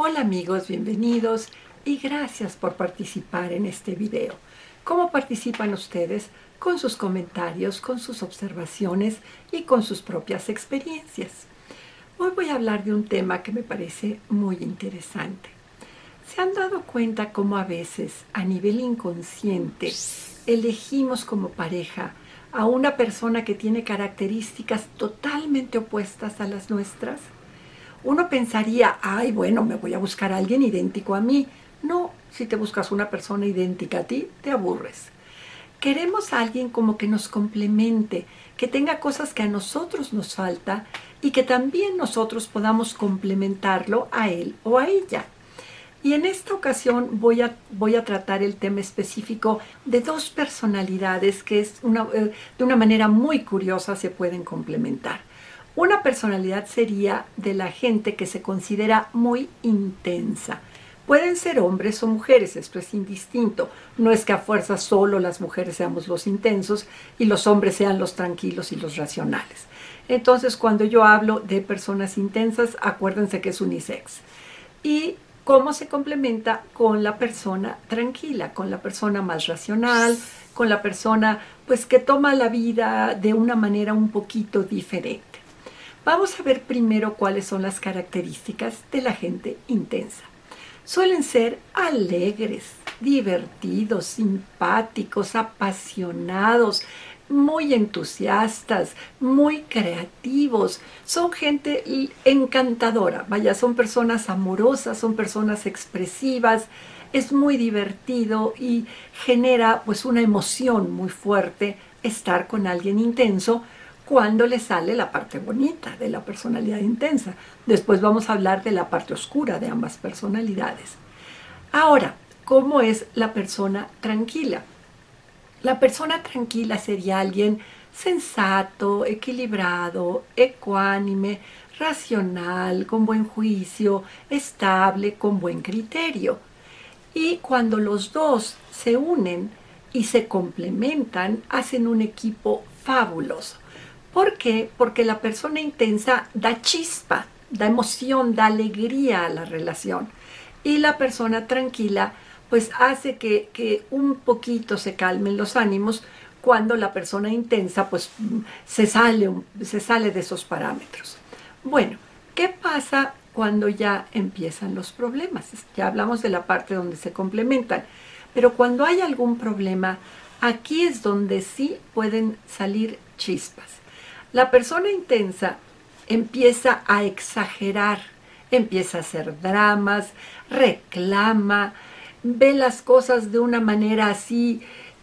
Hola amigos, bienvenidos y gracias por participar en este video. ¿Cómo participan ustedes? Con sus comentarios, con sus observaciones y con sus propias experiencias. Hoy voy a hablar de un tema que me parece muy interesante. ¿Se han dado cuenta cómo a veces, a nivel inconsciente, elegimos como pareja a una persona que tiene características totalmente opuestas a las nuestras? Uno pensaría, ay, bueno, me voy a buscar a alguien idéntico a mí. No, si te buscas una persona idéntica a ti, te aburres. Queremos a alguien como que nos complemente, que tenga cosas que a nosotros nos falta y que también nosotros podamos complementarlo a él o a ella. Y en esta ocasión voy a tratar el tema específico de dos personalidades que de una manera muy curiosa se pueden complementar. Una personalidad sería de la gente que se considera muy intensa. Pueden ser hombres o mujeres, esto es indistinto. No es que a fuerza solo las mujeres seamos los intensos y los hombres sean los tranquilos y los racionales. Entonces, cuando yo hablo de personas intensas, acuérdense que es unisex. Y cómo se complementa con la persona tranquila, con la persona más racional, con la persona pues que toma la vida de una manera un poquito diferente. Vamos a ver primero cuáles son las características de la gente intensa. Suelen ser alegres, divertidos, simpáticos, apasionados, muy entusiastas, muy creativos. Son gente encantadora, vaya, son personas amorosas, son personas expresivas. Es muy divertido y genera pues una emoción muy fuerte estar con alguien intenso cuando le sale la parte bonita de la personalidad intensa. Después vamos a hablar de la parte oscura de ambas personalidades. Ahora, ¿cómo es la persona tranquila? La persona tranquila sería alguien sensato, equilibrado, ecuánime, racional, con buen juicio, estable, con buen criterio. Y cuando los dos se unen y se complementan, hacen un equipo fabuloso. ¿Por qué? Porque la persona intensa da chispa, da emoción, da alegría a la relación. Y la persona tranquila pues hace que un poquito se calmen los ánimos cuando la persona intensa pues se sale de esos parámetros. Bueno, ¿qué pasa cuando ya empiezan los problemas? Ya hablamos de la parte donde se complementan, pero cuando hay algún problema, aquí es donde sí pueden salir chispas. La persona intensa empieza a exagerar, empieza a hacer dramas, reclama, ve las cosas de una manera así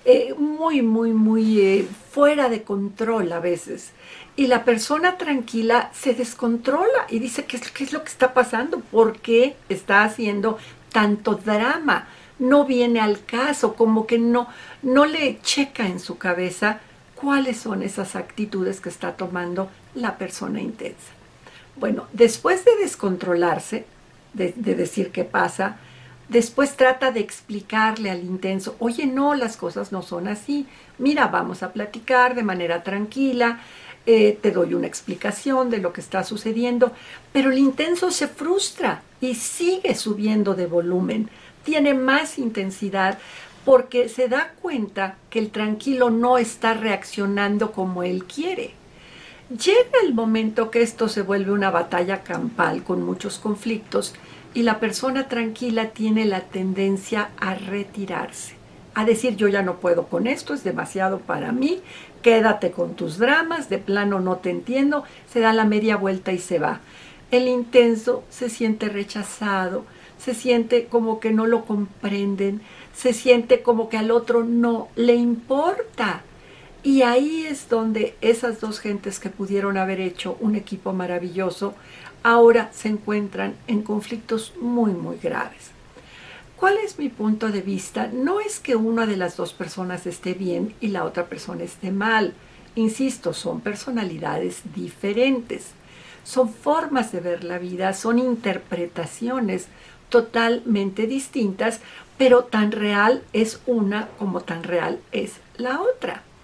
muy fuera de control a veces. Y la persona tranquila se descontrola y dice, ¿qué es lo que está pasando? ¿Por qué está haciendo tanto drama? No viene al caso, como que no le checa en su cabeza cuáles son esas actitudes que está tomando la persona intensa. Bueno, después de descontrolarse, de decir qué pasa, después trata de explicarle al intenso, oye, no, las cosas no son así, mira, vamos a platicar de manera tranquila, te doy una explicación de lo que está sucediendo, pero el intenso se frustra y sigue subiendo de volumen, tiene más intensidad, porque se da cuenta que el tranquilo no está reaccionando como él quiere. Llega el momento que esto se vuelve una batalla campal con muchos conflictos y la persona tranquila tiene la tendencia a retirarse, a decir yo ya no puedo con esto, es demasiado para mí, quédate con tus dramas, de plano no te entiendo, se da la media vuelta y se va. El intenso se siente rechazado, se siente como que no lo comprenden, se siente como que al otro no le importa. Y ahí es donde esas dos gentes que pudieron haber hecho un equipo maravilloso, ahora se encuentran en conflictos muy graves. ¿Cuál es mi punto de vista? No es que una de las dos personas esté bien y la otra persona esté mal. Insisto, son personalidades diferentes. Son formas de ver la vida, son interpretaciones totalmente distintas, pero tan real es una como tan real es la otra.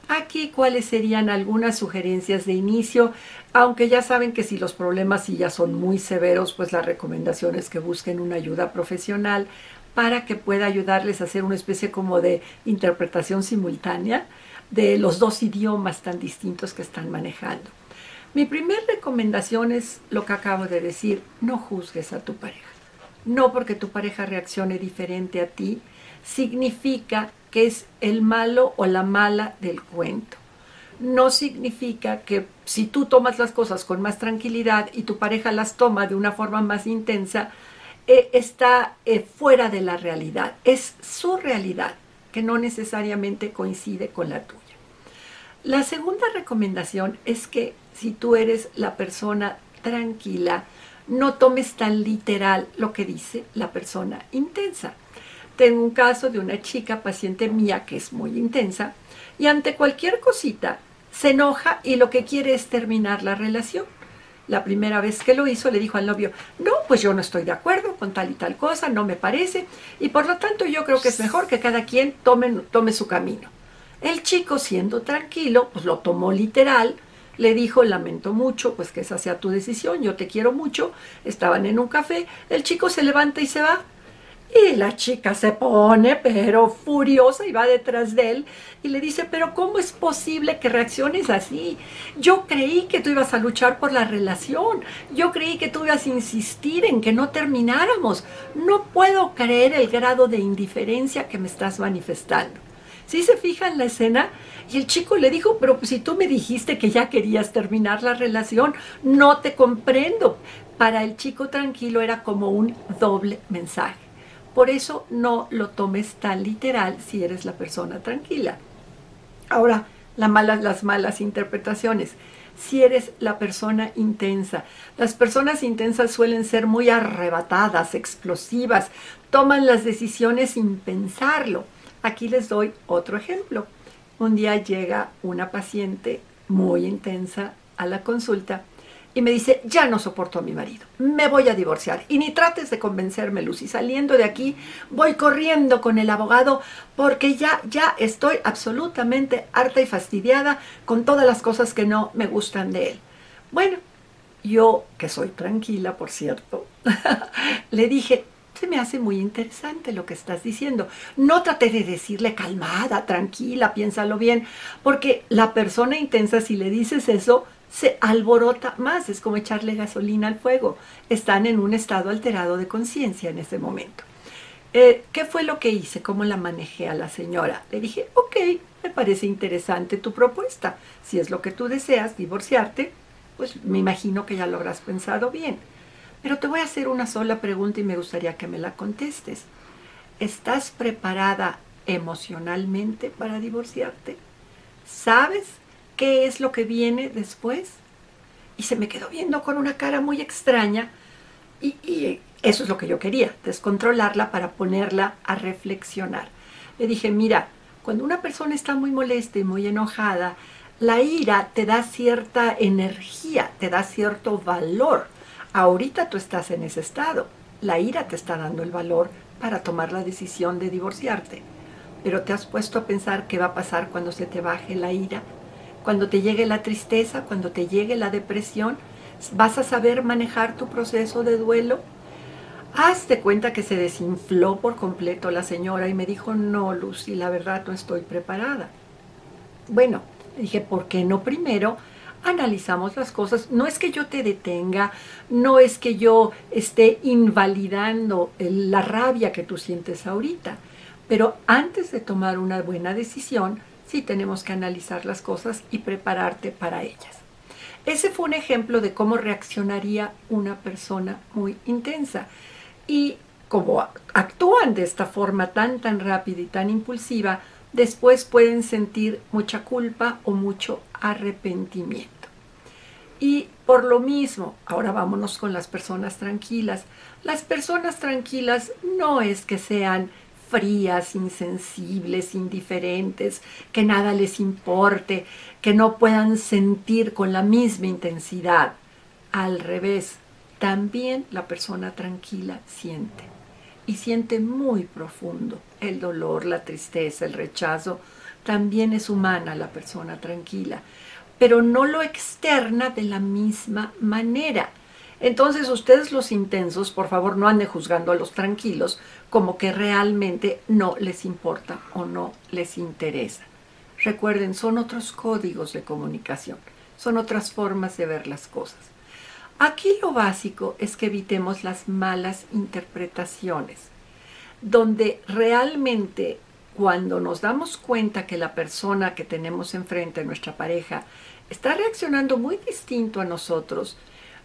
Aquí, ¿cuáles serían algunas sugerencias de inicio? Aunque ya saben que si los problemas sí ya son muy severos, pues la recomendación es que busquen una ayuda profesional para que pueda ayudarles a hacer una especie como de interpretación simultánea de los dos idiomas tan distintos que están manejando. Mi primera recomendación es lo que acabo de decir: no juzgues a tu pareja. No porque tu pareja reaccione diferente a ti, significa que es el malo o la mala del cuento. No significa que si tú tomas las cosas con más tranquilidad y tu pareja las toma de una forma más intensa, está fuera de la realidad. Es su realidad, que no necesariamente coincide con la tuya. La segunda recomendación es que si tú eres la persona tranquila, no tomes tan literal lo que dice la persona intensa. Tengo un caso de una chica paciente mía que es muy intensa y ante cualquier cosita se enoja y lo que quiere es terminar la relación. La primera vez que lo hizo le dijo al novio: no, pues yo no estoy de acuerdo con tal y tal cosa, no me parece, y por lo tanto yo creo que es mejor que cada quien tome su camino. El chico, siendo tranquilo, pues lo tomó literal, le dijo: lamento mucho, pues que esa sea tu decisión, yo te quiero mucho. Estaban en un café, el chico se levanta y se va. Y la chica se pone pero furiosa y va detrás de él y le dice: pero ¿cómo es posible que reacciones así? Yo creí que tú ibas a luchar por la relación, yo creí que tú ibas a insistir en que no termináramos. No puedo creer el grado de indiferencia que me estás manifestando. ¿Sí se fija en la escena? Y el chico le dijo: pero si tú me dijiste que ya querías terminar la relación, no te comprendo. Para el chico tranquilo era como un doble mensaje. Por eso no lo tomes tan literal si eres la persona tranquila. Ahora, las malas interpretaciones. Si eres la persona intensa, las personas intensas suelen ser muy arrebatadas, explosivas, toman las decisiones sin pensarlo. Aquí les doy otro ejemplo. Un día llega una paciente muy intensa a la consulta y me dice: ya no soporto a mi marido, me voy a divorciar. Y ni trates de convencerme, Lucy. Saliendo de aquí, voy corriendo con el abogado porque ya estoy absolutamente harta y fastidiada con todas las cosas que no me gustan de él. Bueno, yo, que soy tranquila, por cierto, le dije: se me hace muy interesante lo que estás diciendo. No traté de decirle: calmada, tranquila, piénsalo bien, porque la persona intensa, si le dices eso, se alborota más. Es como echarle gasolina al fuego. Están en un estado alterado de conciencia en ese momento. ¿Qué fue lo que hice? ¿Cómo la manejé a la señora? Le dije: ok, me parece interesante tu propuesta. Si es lo que tú deseas, divorciarte, pues me imagino que ya lo habrás pensado bien. Pero te voy a hacer una sola pregunta y me gustaría que me la contestes. ¿Estás preparada emocionalmente para divorciarte? ¿Sabes qué es lo que viene después? Y se me quedó viendo con una cara muy extraña y eso es lo que yo quería, descontrolarla para ponerla a reflexionar. Le dije: mira, cuando una persona está muy molesta y muy enojada, la ira te da cierta energía, te da cierto valor. Ahorita tú estás en ese estado. La ira te está dando el valor para tomar la decisión de divorciarte. Pero ¿te has puesto a pensar qué va a pasar cuando se te baje la ira? Cuando te llegue la tristeza, cuando te llegue la depresión, ¿vas a saber manejar tu proceso de duelo? Hazte cuenta que se desinfló por completo la señora y me dijo: no, Lucy, la verdad no estoy preparada. Bueno, le dije: ¿por qué no primero analizamos las cosas? No es que yo te detenga, no es que yo esté invalidando la rabia que tú sientes ahorita, pero antes de tomar una buena decisión, sí tenemos que analizar las cosas y prepararte para ellas. Ese fue un ejemplo de cómo reaccionaría una persona muy intensa. Y como actúan de esta forma tan rápida y tan impulsiva, después pueden sentir mucha culpa o mucho arrepentimiento. Y por lo mismo, ahora vámonos con las personas tranquilas. Las personas tranquilas no es que sean frías, insensibles, indiferentes, que nada les importe, que no puedan sentir con la misma intensidad. Al revés, también la persona tranquila siente. Y siente muy profundo el dolor, la tristeza, el rechazo, también es humana la persona tranquila, pero no lo externa de la misma manera. Entonces ustedes los intensos, por favor, no anden juzgando a los tranquilos como que realmente no les importa o no les interesa. Recuerden, son otros códigos de comunicación, son otras formas de ver las cosas. Aquí lo básico es que evitemos las malas interpretaciones, donde realmente cuando nos damos cuenta que la persona que tenemos enfrente, nuestra pareja, está reaccionando muy distinto a nosotros,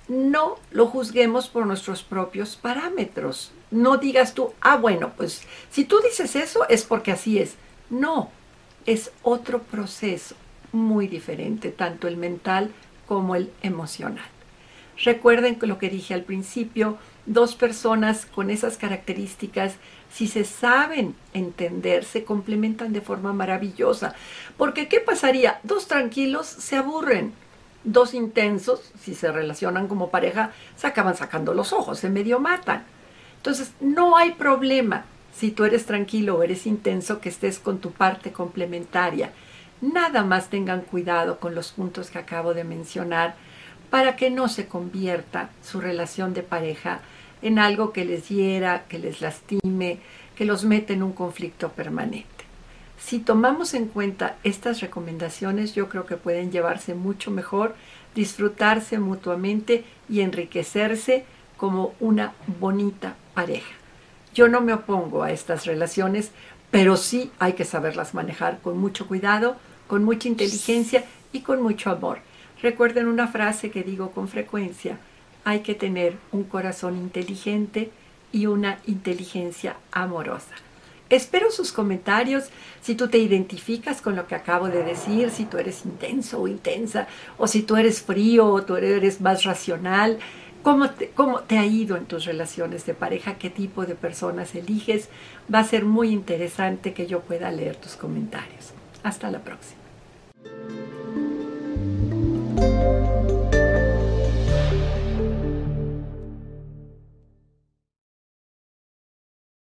no lo juzguemos por nuestros propios parámetros. No digas tú, bueno, pues si tú dices eso es porque así es. No, es otro proceso muy diferente, tanto el mental como el emocional. Recuerden lo que dije al principio, dos personas con esas características, si se saben entender, se complementan de forma maravillosa. Porque ¿qué pasaría? Dos tranquilos se aburren. Dos intensos, si se relacionan como pareja, se acaban sacando los ojos, se medio matan. Entonces, no hay problema si tú eres tranquilo o eres intenso que estés con tu parte complementaria. Nada más tengan cuidado con los puntos que acabo de mencionar para que no se convierta su relación de pareja en algo que les hiera, que les lastime, que los mete en un conflicto permanente. Si tomamos en cuenta estas recomendaciones, yo creo que pueden llevarse mucho mejor, disfrutarse mutuamente y enriquecerse como una bonita pareja. Yo no me opongo a estas relaciones, pero sí hay que saberlas manejar con mucho cuidado, con mucha inteligencia y con mucho amor. Recuerden una frase que digo con frecuencia: hay que tener un corazón inteligente y una inteligencia amorosa. Espero sus comentarios, si tú te identificas con lo que acabo de decir, si tú eres intenso o intensa, o si tú eres frío o tú eres más racional. ¿Cómo te ha ido en tus relaciones de pareja? ¿Qué tipo de personas eliges? Va a ser muy interesante que yo pueda leer tus comentarios. Hasta la próxima.